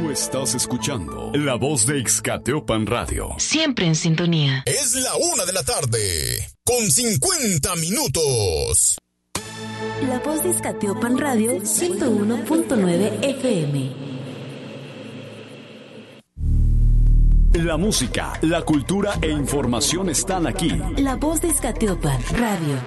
Tú estás escuchando La Voz de Ixcateopan Radio. Siempre en sintonía. Es la 1:00 con 50 minutos. La Voz de Ixcateopan Radio 101.9 FM. La música, la cultura e información están aquí. La Voz de Ixcateopan Radio.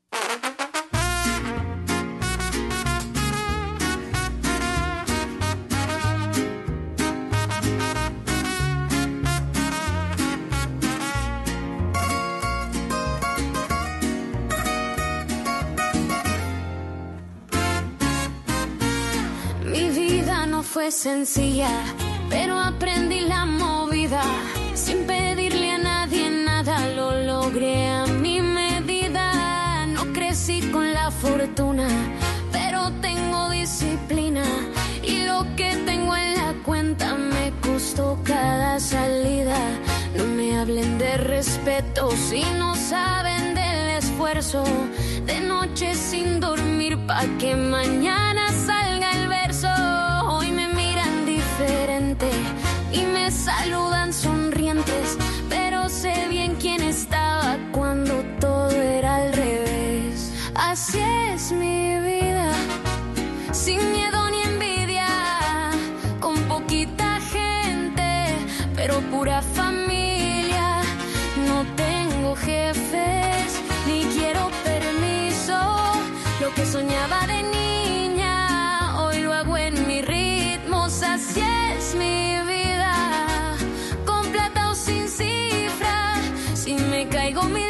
Mi vida no fue sencilla, pero aprendí la movida. Sin pedirle a nadie nada, lo logré a mi medida. No crecí con la fortuna, pero tengo disciplina. Y lo que tengo en la cuenta me costó cada salida. No me hablen de respeto si no saben del esfuerzo. De noche sin dormir pa' que mañana salga el verso. Hoy me miran diferente y me saludan sonrientes, pero sé bien quién estaba cuando todo era al revés. Así es mi vida, sin miedo ni envidia, con poquita gente, pero pura familia. No tengo jefes, ni quiero permiso. Lo que soñaba de niña, hoy lo hago en mis ritmos. Así es mi vida, con plata o sin cifra. Si me caigo mil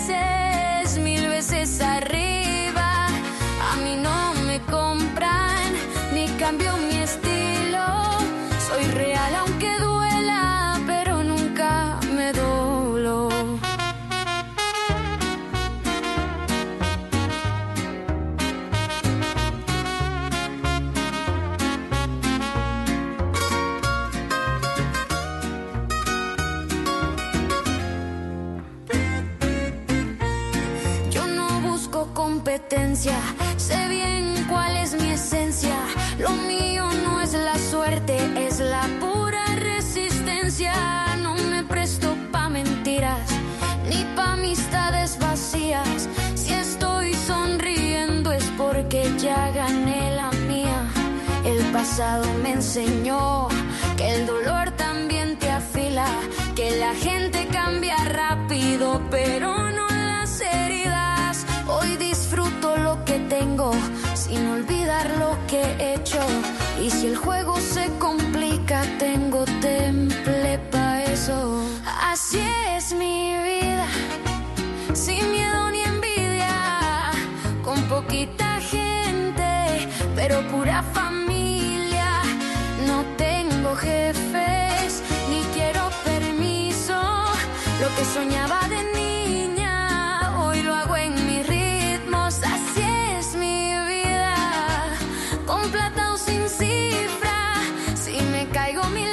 veces arriba. A mí no me compran, ni cambio mi estilo. Soy real aunque duela, pero nunca me doblo. Competencia, sé bien cuál es mi esencia. Lo mío no es la suerte, es la pura resistencia. No me presto pa' mentiras, ni pa' amistades vacías. Si estoy sonriendo es porque ya gané la mía. El pasado me enseñó que el dolor también te afila, que la gente cambia rápido, pero no las heridas. Hoy disfruto lo que tengo, sin olvidar lo que he hecho. Y si el juego se complica, tengo temple pa' eso. Así es mi vida, sin miedo ni envidia, con poquita gente, pero pura familia. No tengo jefes, ni quiero permiso. Lo que soñaba de niña, hoy lo hago en mis ritmos. Así es mi vida, con plata o sin cifra. Si me caigo mil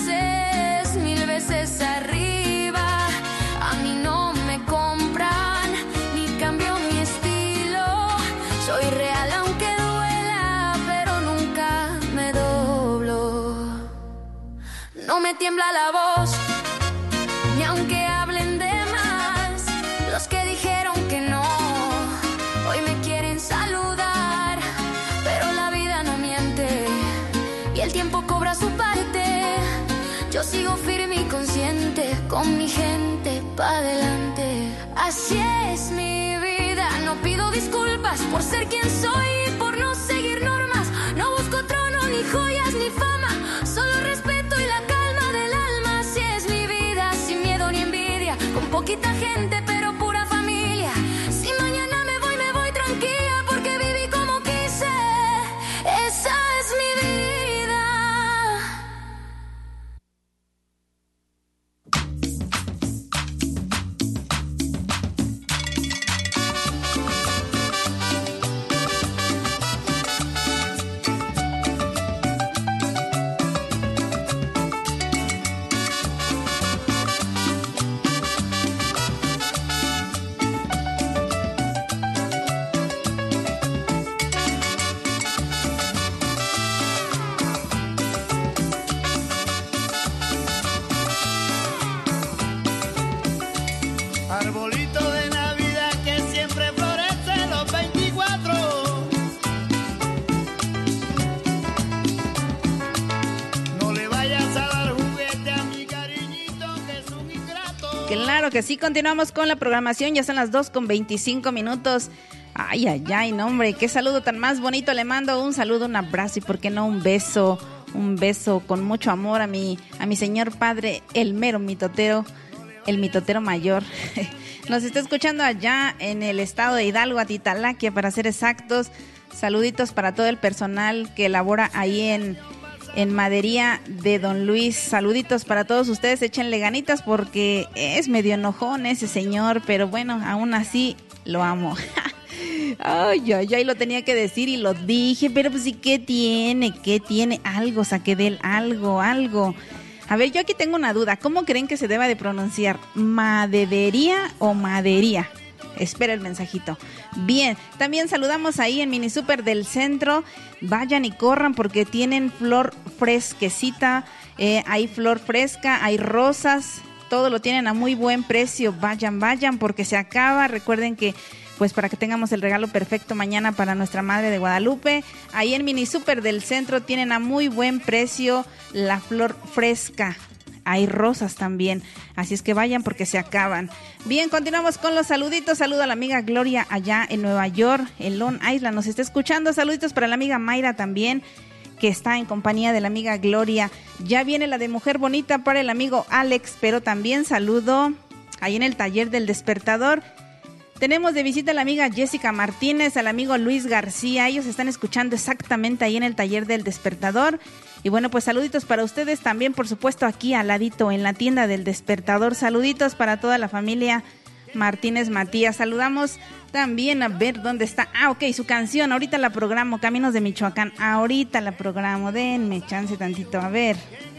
veces arriba. A mí no me compran, ni cambio mi estilo. Soy real aunque duela, pero nunca me doblo. No me tiembla la voz, ni aunque hablen de más. Los que dijeron que no, hoy me quieren saludar. Pero la vida no miente, y el tiempo cobra su parte. Yo sigo firme y consciente, con mi gente pa' adelante. Así es mi vida, no pido disculpas por ser quien soy, por no seguir normas. No busco trono, ni joyas, ni fama, solo respeto y la calma del alma. Así es mi vida, sin miedo ni envidia, con poquita gente pero pura familia. Si mañana me voy tranquila, porque viví como quise. Esa es mi vida. Claro que sí, continuamos con la programación, ya son las 2:25. Ay, no hombre, qué saludo tan más bonito, le mando un saludo, un abrazo y por qué no un beso con mucho amor a mi señor padre, el mero mitotero, el mitotero mayor. Nos está escuchando allá en el estado de Hidalgo, Atitalaquia, para ser exactos. Saluditos para todo el personal que labora ahí en Madería de Don Luis. Saluditos para todos ustedes, échenle ganitas porque es medio enojón ese señor, pero bueno, aún así lo amo. Ay, lo tenía que decir y lo dije, pero pues sí, ¿qué tiene? Algo, saqué de él, algo. A ver, yo aquí tengo una duda, ¿cómo creen que se deba de pronunciar? ¿Madería o madería? Espera el mensajito. Bien, también saludamos ahí en Mini Super del Centro. Vayan y corran porque tienen flor fresquecita. Hay flor fresca, hay rosas. Todo lo tienen a muy buen precio. Vayan porque se acaba. Recuerden que pues para que tengamos el regalo perfecto mañana para nuestra Madre de Guadalupe. Ahí en Mini Super del Centro tienen a muy buen precio la flor fresca. Hay rosas también, así es que vayan porque se acaban. Bien, continuamos con los saluditos. Saludo a la amiga Gloria allá en Nueva York, en Long Island, nos está escuchando. Saluditos para la amiga Mayra también, que está en compañía de la amiga Gloria. Ya viene la de Mujer Bonita para el amigo Alex, pero también saludo ahí en el taller del Despertador. Tenemos de visita a la amiga Jessica Martínez, al amigo Luis García. Ellos están escuchando exactamente ahí en el taller del Despertador. Y bueno, pues saluditos para ustedes también, por supuesto, aquí al ladito en la tienda del Despertador. Saluditos para toda la familia Martínez Matías. Saludamos también a ver dónde está. Ok, su canción, ahorita la programo, Caminos de Michoacán. Ahorita la programo, denme chance tantito, a ver.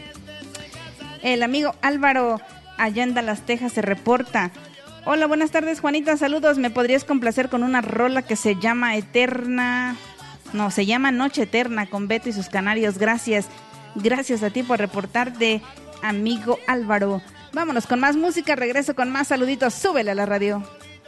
El amigo Álvaro allá en Dallas, Texas se reporta. Hola, buenas tardes, Juanita, saludos. ¿Me podrías complacer con una rola que se llama Eterna? No, se llama Noche Eterna con Beto y sus Canarios. Gracias a ti por reportarte, amigo Álvaro. Vámonos con más música, regreso con más saluditos. Súbele a la radio.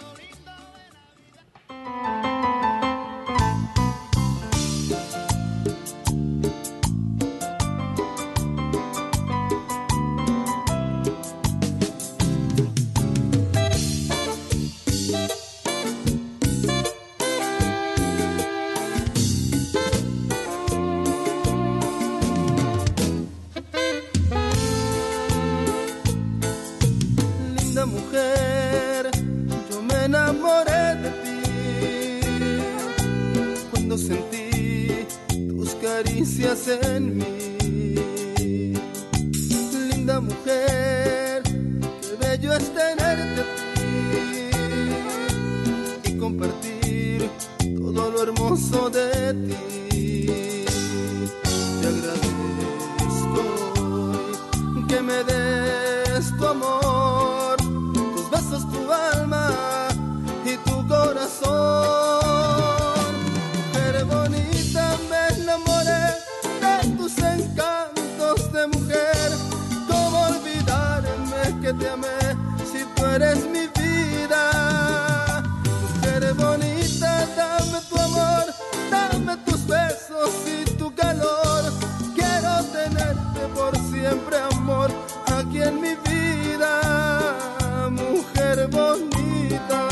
Mujer, yo me enamoré de ti cuando sentí tus caricias en mí. Linda mujer, qué bello es tenerte a ti y compartir todo lo hermoso de ti. Te agradezco que me des tu amor, tu alma y tu corazón. Mujer bonita, me enamoré de tus encantos de mujer. ¿Cómo olvidarme que te amé si tú eres mi vida? Mujer bonita, dame tu amor, dame tus besos y tu calor. Quiero tenerte por siempre, amor, aquí en mi vida. Mujer bonita.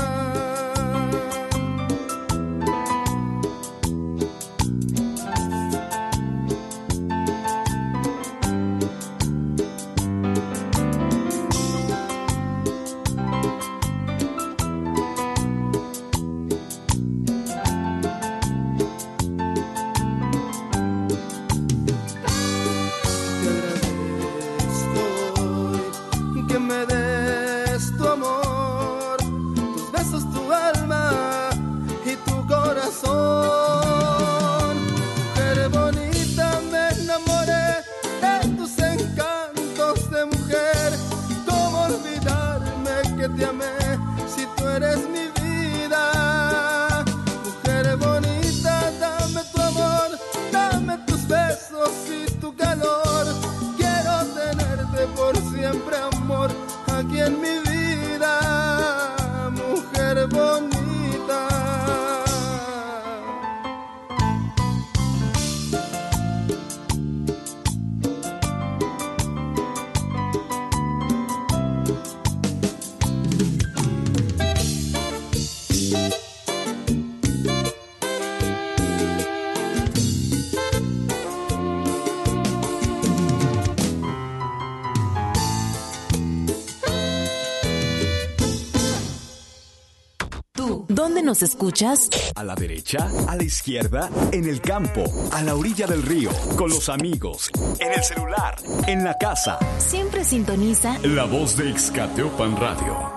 ¿Dónde nos escuchas? A la derecha, a la izquierda, en el campo, a la orilla del río, con los amigos, en el celular, en la casa. Siempre sintoniza La Voz de Ixcateopan Radio.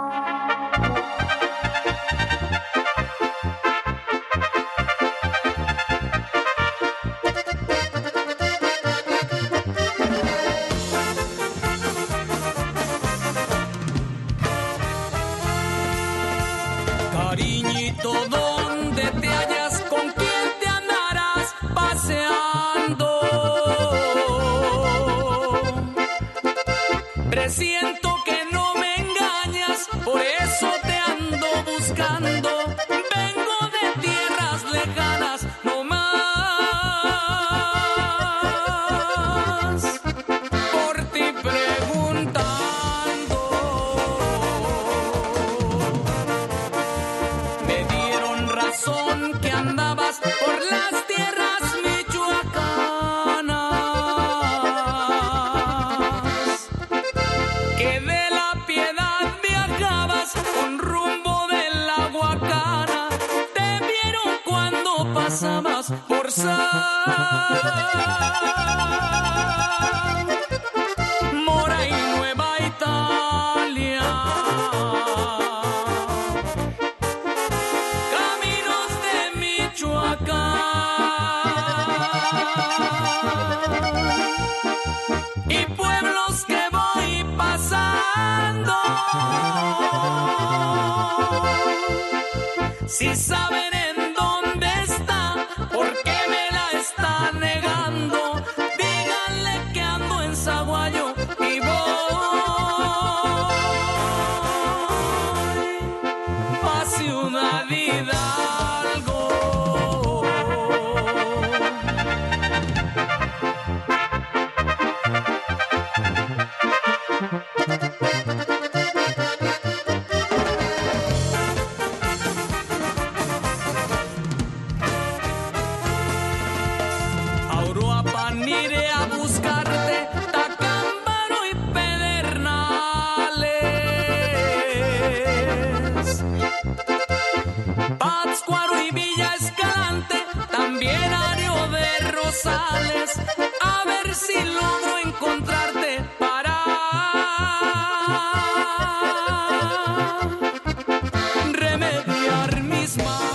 Cariñito, ¿dónde te hallas? ¿Con quién te andarás paseando? Presiento que no me engañas, por eso te ando buscando. Vengo de tierras lejanas, no más, por ti preguntando. Me dieron razón que andabas por las tierras michoacanas, que de la Piedad viajabas con rumbo de la Huacana. Te vieron cuando pasabas por Mora y Nueva Italia. Caminos de Michoacán y pueblos que voy pasando. Si saben en dónde está, ¿por qué me la está negando? Díganle que ando en Zaguayo y voy pa' Ciudad Hidalgo. A Uruapan iré a buscarte, Tacámbaro y Pedernales, Pátzcuaro y Villa Escalante, también Ario de Rosales, a ver si logro encontrarte para remediar mis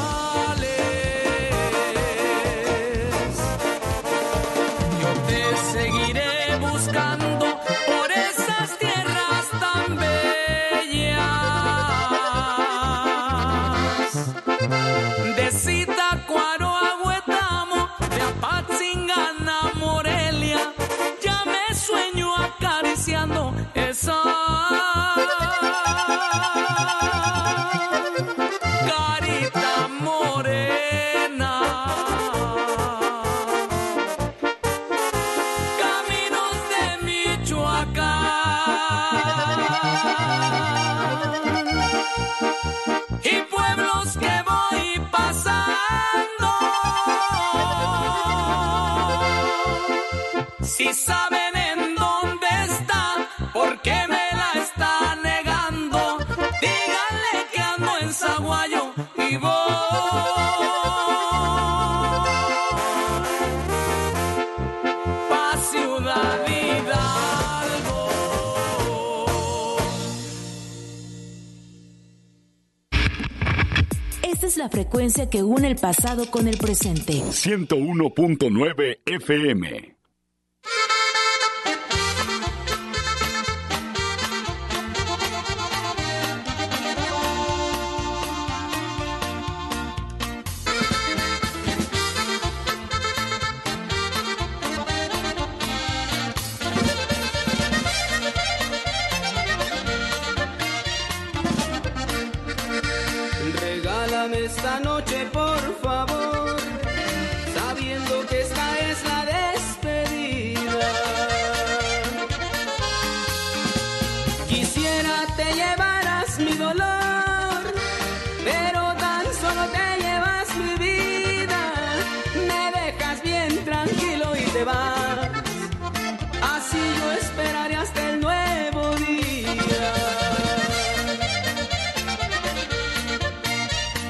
males. Yo te seguiré buscando por esas tierras tan bellas, de Zitácuaro a Huetamo, de Apatzingán a Morelia. Ya me sueño acariciando esa carita morena. Caminos de Michoacán y pueblos que voy pasando. Si saben en dónde está, ¿por qué me la está negando? Díganle que ando en Zaguayo y voy pa' Ciudad Hidalgo. Esta es la frecuencia que une el pasado con el presente. 101.9 FM. Regálame esta noche, por favor, sabiendo que esta es la despedida. Quisiera te llevaras mi dolor, pero tan solo te llevas mi vida. Me dejas bien tranquilo y te vas, así yo esperaré hasta el nuevo día.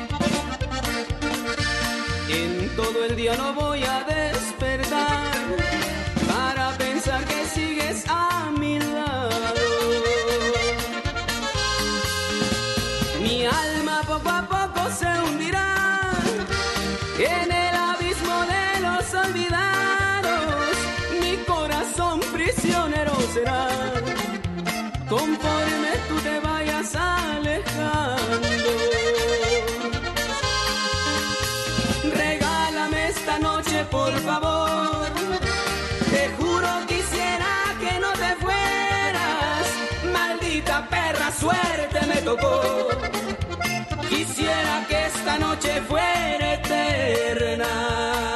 prisionero será, conforme tú te vayas alejando. Regálame esta noche, por favor, te juro quisiera que no te fueras, maldita perra suerte me tocó, quisiera que esta noche fuera eterna.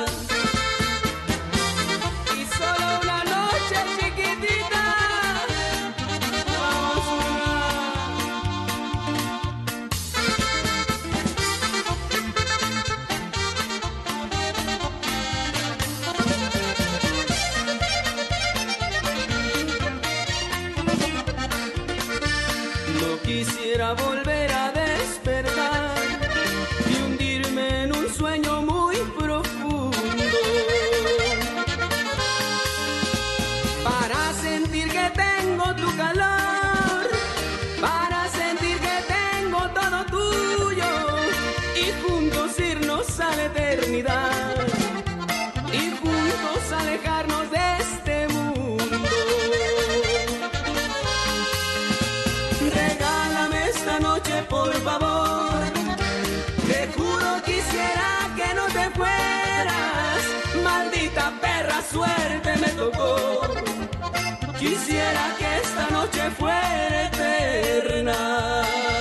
Quisiera volver a despertar y hundirme en un sueño muy profundo, para sentir que tengo tu calor, para sentir que tengo todo tuyo y juntos irnos a la eternidad y juntos alejarnos de este mundo. Esta noche, por favor, te juro quisiera que no te fueras, maldita perra suerte me tocó, quisiera que esta noche fuera eterna.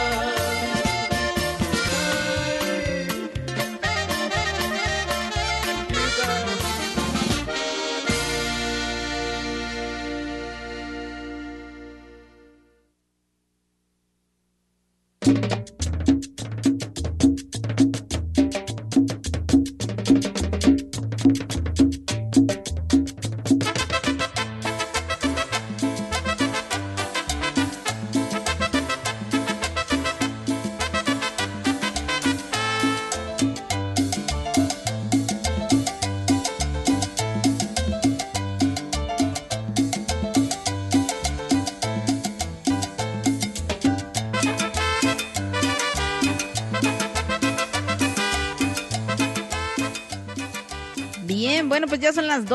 Bueno, pues ya son las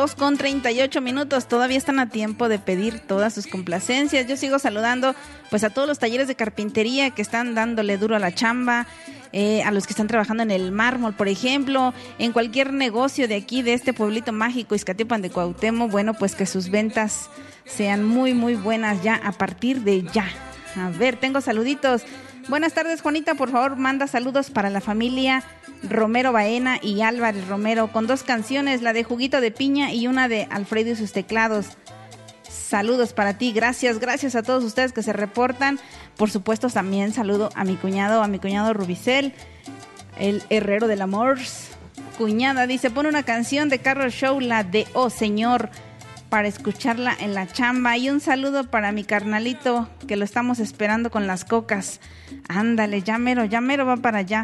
2:38, todavía están a tiempo de pedir todas sus complacencias. Yo sigo saludando pues a todos los talleres de carpintería que están dándole duro a la chamba, a los que están trabajando en el mármol, por ejemplo, en cualquier negocio de aquí, de este pueblito mágico, Izcatiepan de Cuauhtémoc. Bueno, pues que sus ventas sean muy, muy buenas ya a partir de ya. A ver, tengo saluditos. Buenas tardes, Juanita, por favor, manda saludos para la familia Romero Baena y Álvarez Romero, con 2 canciones, la de Juguito de Piña y una de Alfredo y sus teclados. Saludos para ti, gracias a todos ustedes que se reportan. Por supuesto, también saludo a mi cuñado Rubicel, el herrero del amor. Cuñada, dice, pone una canción de Carlos Show, la de Oh Señor, para escucharla en la chamba. Y un saludo para mi carnalito, que lo estamos esperando con las cocas. Ándale, ya mero va para allá.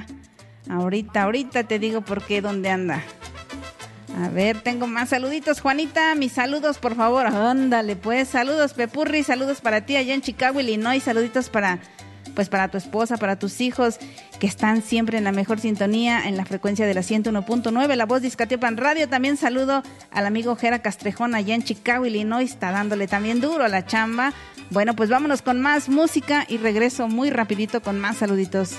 Ahorita te digo por qué, dónde anda. A ver, tengo más saluditos, Juanita, mis saludos, por favor. Ándale, pues, saludos, Pepurri, saludos para ti allá en Chicago, Illinois, saluditos para tu esposa, para tus hijos, que están siempre en la mejor sintonía, en la frecuencia de la 101.9, La Voz de Izcatiepan Radio. También saludo al amigo Jera Castrejón allá en Chicago, Illinois, está dándole también duro a la chamba. Bueno, pues vámonos con más música y regreso muy rapidito con más saluditos.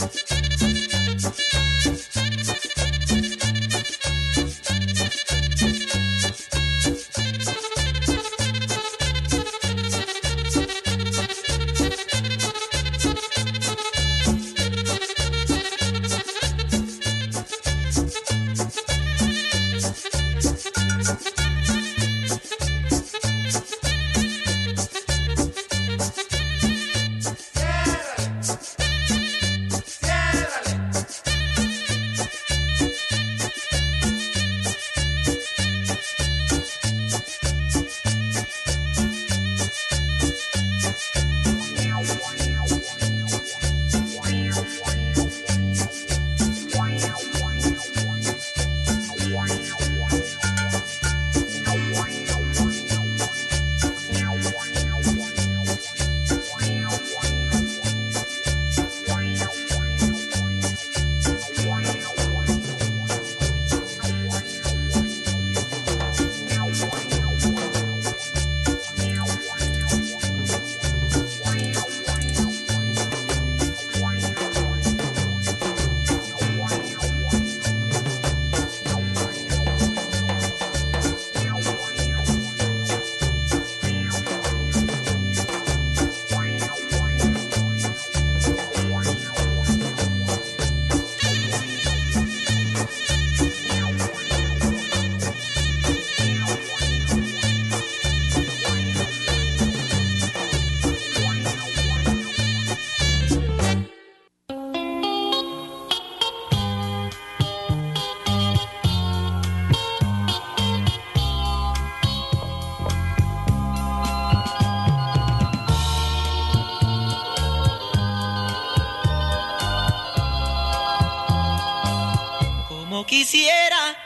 Quisiera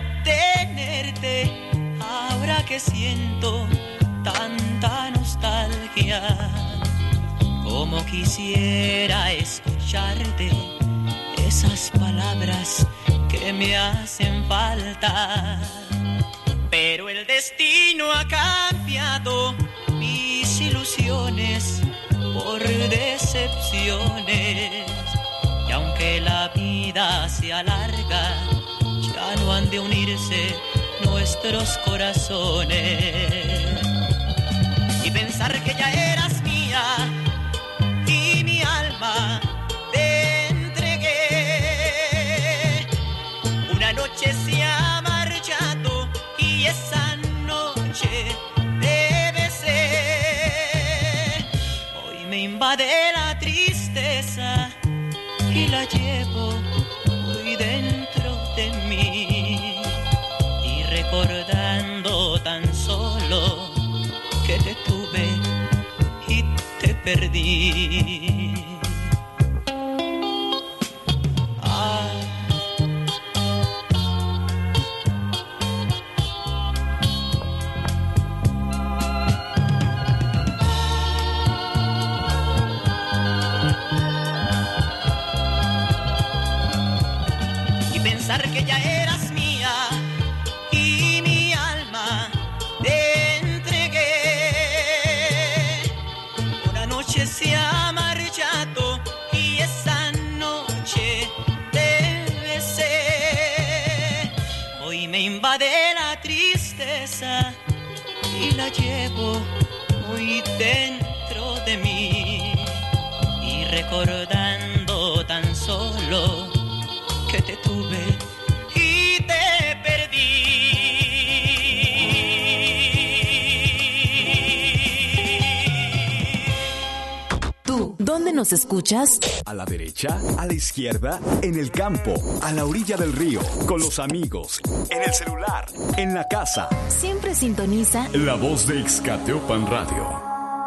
tenerte ahora que siento tanta nostalgia. Como quisiera escucharte esas palabras que me hacen falta. Pero el destino ha cambiado mis ilusiones por decepciones. Y aunque la vida se alarga, ya no han de unirse nuestros corazones. Y pensar que ya eras mía y mi alma te entregué. Una noche se ha marchado y esa noche te besé. Hoy me invade la tristeza y la llevo muy dentro de mí, y recordando tan solo que te tuve y te perdí. Que ya eras mía y mi alma te entregué. Una noche se ha marchado y esa noche te besé. Hoy me invade la tristeza y la llevo muy dentro de mí, y recordando tan solo que te tuve y te perdí. ¿Tú dónde nos escuchas? A la derecha, a la izquierda, en el campo, a la orilla del río, con los amigos, en el celular, en la casa. Siempre sintoniza La Voz de Ixcateopan Radio.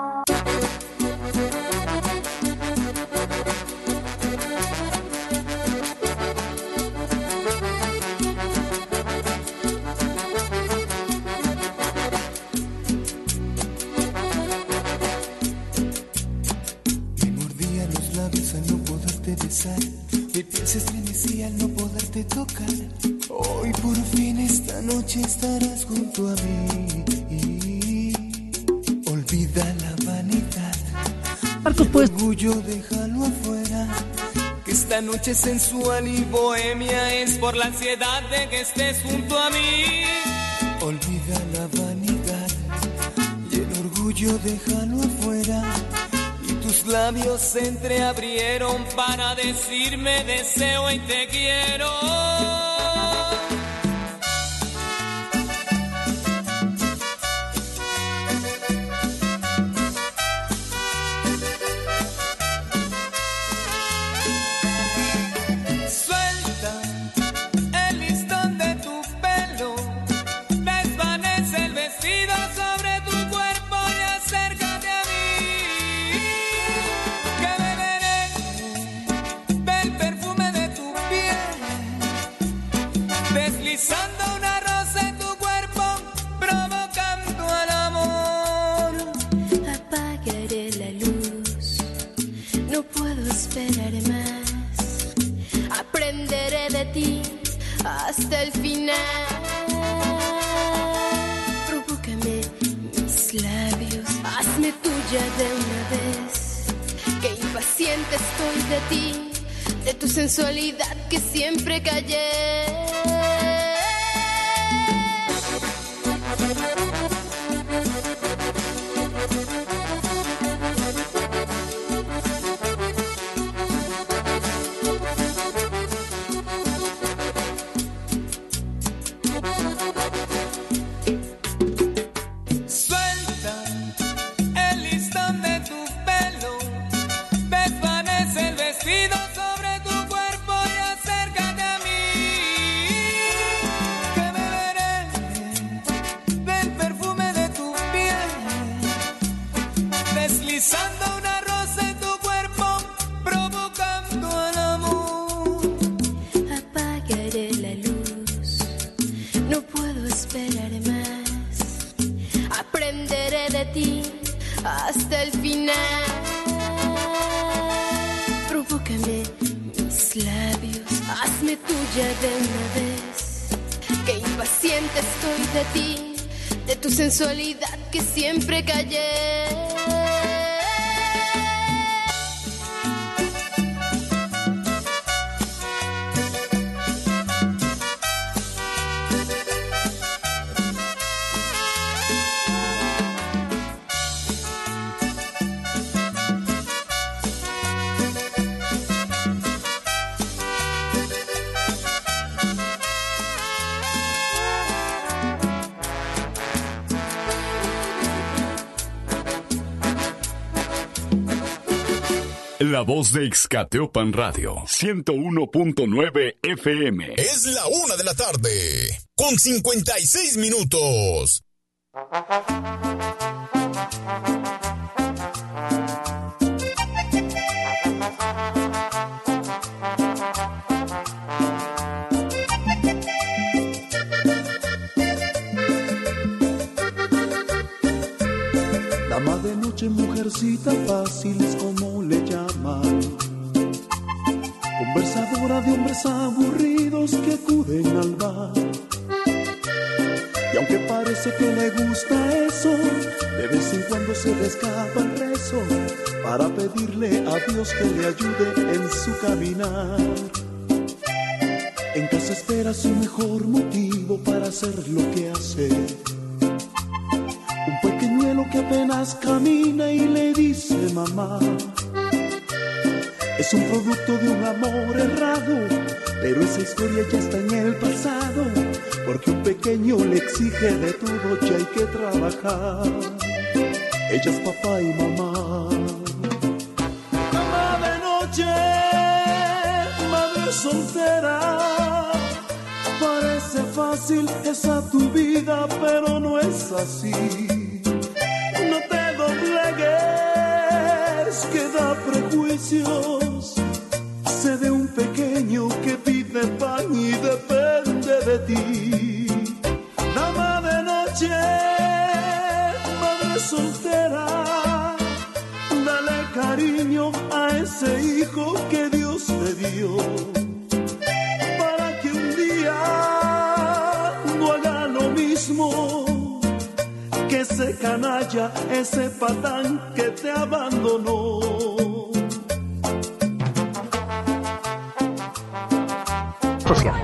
Mi piel se estremecía al no poderte tocar. Hoy por fin esta noche estarás junto a mí. Olvida la vanidad, el orgullo déjalo afuera, que esta Esta noche sensual y bohemia es por la ansiedad de que estés junto a mí. Olvida la vanidad y el orgullo déjalo afuera. Y tus labios se entreabrieron para decirme deseo y te quiero. Hasta el final, provócame mis labios, hazme tuya de una vez, que impaciente estoy de ti, de tu sensualidad que siempre callé. Hasta el final, provócame mis labios, hazme tuya de una vez, que impaciente estoy de ti, de tu sensualidad que siempre callé. La voz de Ixcateopan Radio, 101.9 FM. Es la 1 de la tarde, con 56 minutos. Dama de noche, mujercita fácil es como le llaman, conversadora de hombres aburridos que acuden al bar. Y aunque parece que le gusta eso, de vez en cuando se le escapa el rezo para pedirle a Dios que le ayude en su caminar. En casa espera su mejor motivo para hacer lo que hace. Un pequeñuelo que apenas camina y le dice mamá. Es un producto de un amor errado, pero esa historia ya está en el pasado, porque un pequeño le exige de todo, ya hay que trabajar. Ella es papá y mamá. Mamá de noche, madre soltera, parece fácil esa tu vida, pero no es así. No te doblegues, que da prejuicios. Sé de un pequeño que pide pan y depende de ti. Dama de noche, madre soltera, dale cariño a ese hijo que Dios te dio, para que un día no haga lo mismo que ese canalla, ese patán que te abandonó. Social.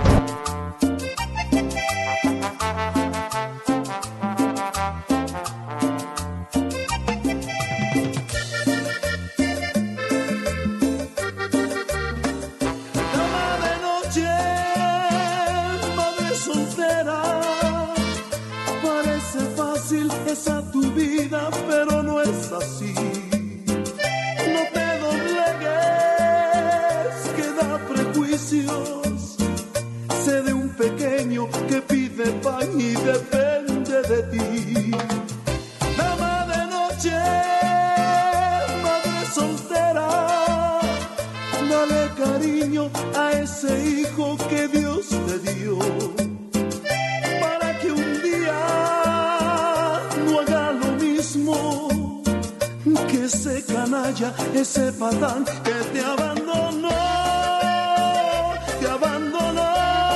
Esa tu vida, pero no es así. No te doblegues, que da prejuicios. Sé de un pequeño que pide pan y depende de ti. Dama de noche, madre soltera, dale cariño a ese hijo que Dios te dio. Para que un día no haga lo mismo que ese canalla, ese patán que te abandonó, te abandonó,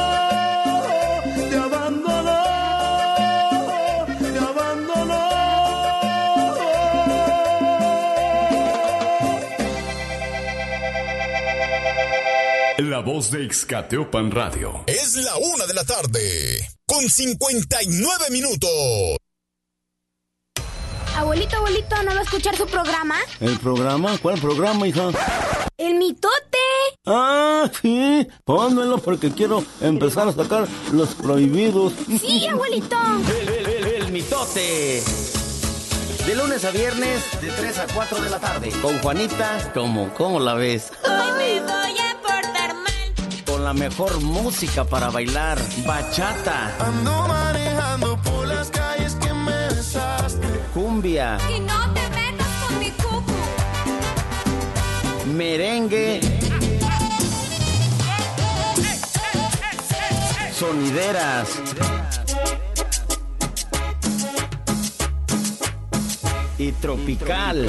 te abandonó, te abandonó. La voz de Ixcateopan Radio. Es la 1 de la tarde, con 59 minutos. Abuelito, ¿no va a escuchar su programa? ¿El programa? ¿Cuál programa, hija? ¡El mitote! Ah, sí, pónmelo porque quiero empezar a sacar los prohibidos. ¡Sí, abuelito! El mitote. De lunes a viernes, de 3 a 4 de la tarde. Con Juanita, ¿cómo la ves? Hoy me voy a portar mal. Con la mejor música para bailar, bachata. Ando manejando por las calles que me besaste. Cumbia. Y no te metas con mi cucu. Merengue. Sonideras. Y tropical.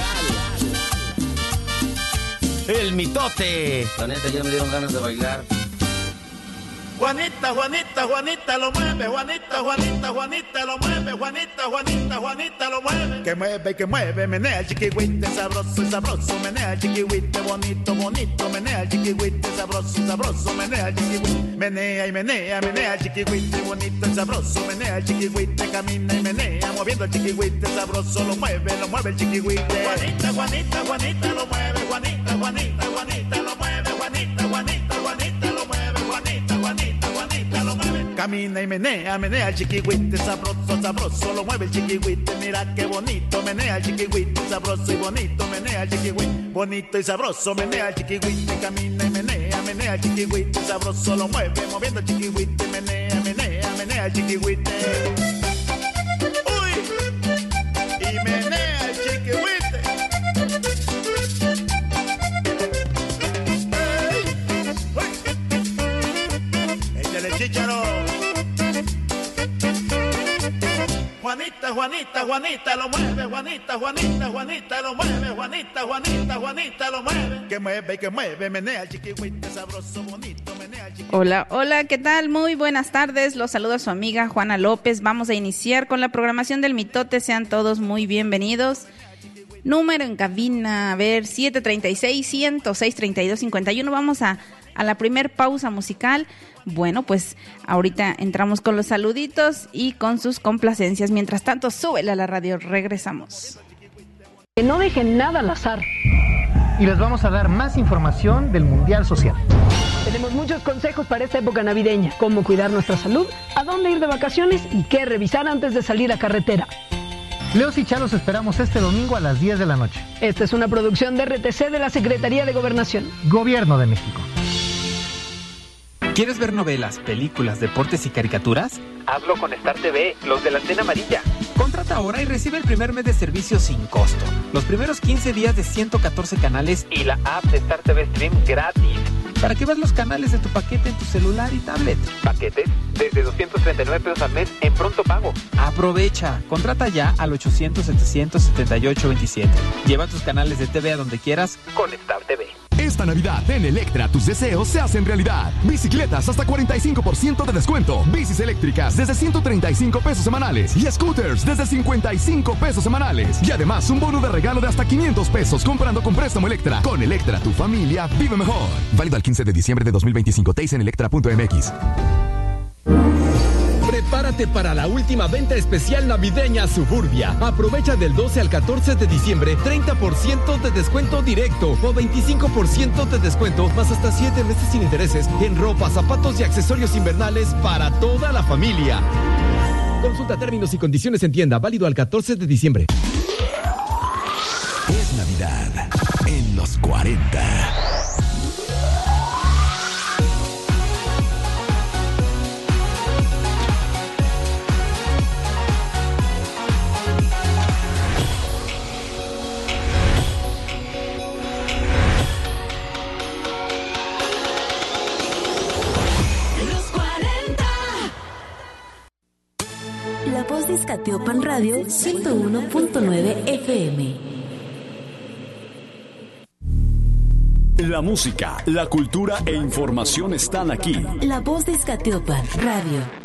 El mitote. La neta, ya me dieron ganas de bailar. Juanita lo mueve, Juanita lo mueve, Juanita lo mueve. Que mueve, menea el chiquihuite, sabroso, menea el chiquihuite, bonito, menea el chiquihuite, sabroso, menea el chiquihuite. Menea y menea el chiquihuite, bonito y sabroso, menea el chiquihuite, camina y menea, moviendo el chiquihuite, sabroso, lo mueve el chiquihuite. Juanita lo mueve, Juanita lo mueve, Juanita lo mueve, Juanita lo mueve. Camina y menea el chiquihuite, sabroso, lo mueve el chiquihuite, mira qué bonito, menea el chiquihuite, sabroso y bonito, menea el chiquihuite, bonito y sabroso, menea el chiquihuite, camina y menea el chiquihuite, sabroso, lo mueve, moviendo el chiquihuite, menea el chiquihuite. Uy, y menea el chiquihuite. Échale chícharo. Juanita lo mueve, Juanita lo mueve, Juanita lo mueve. Que mueve, menea el chiquihuite, sabroso, bonito, menea el chiquihuite. Hola, ¿qué tal? Muy buenas tardes, los saluda su amiga Juana López. Vamos a iniciar con la programación del mitote, sean todos muy bienvenidos. Número en cabina, a ver, 736-106-3251. Vamos a la primer pausa musical. Bueno, pues ahorita entramos con los saluditos y con sus complacencias. Mientras tanto, súbele a la radio, regresamos. Que no dejen nada al azar. Y les vamos a dar más información del Mundial Social. Tenemos muchos consejos para esta época navideña. Cómo cuidar nuestra salud, a dónde ir de vacaciones y qué revisar antes de salir a carretera. Leos y Chalos esperamos este domingo a las 10 de la noche. Esta es una producción de RTC de la Secretaría de Gobernación. Gobierno de México. ¿Quieres ver novelas, películas, deportes y caricaturas? Hazlo con Star TV, los de la antena amarilla. Contrata ahora y recibe el primer mes de servicio sin costo. Los primeros 15 días de 114 canales y la app de Star TV Stream gratis. Para que veas los canales de tu paquete en tu celular y tablet. Paquetes desde 239 pesos al mes en pronto pago. Aprovecha. Contrata ya al 800-778-27. Lleva tus canales de TV a donde quieras con Star TV. Esta Navidad en Electra tus deseos se hacen realidad. Bicicletas hasta 45% de descuento. Bicis eléctricas desde 135 pesos semanales. Y scooters desde 55 pesos semanales. Y además un bono de regalo de hasta 500 pesos comprando con préstamo Electra. Con Electra tu familia vive mejor. Válido al 15 de diciembre de 2025. TIS en electra.mx. Prepárate para la última venta especial navideña Suburbia. Aprovecha del 12 al 14 de diciembre 30% de descuento directo o 25% de descuento más hasta 7 meses sin intereses en ropa, zapatos y accesorios invernales para toda la familia. Consulta términos y condiciones en tienda, válido al 14 de diciembre. Es Navidad en los 40. La Voz de Izcatiopan Radio 101.9 FM. La música, la cultura e información están aquí. La Voz de Izcatiopan Radio.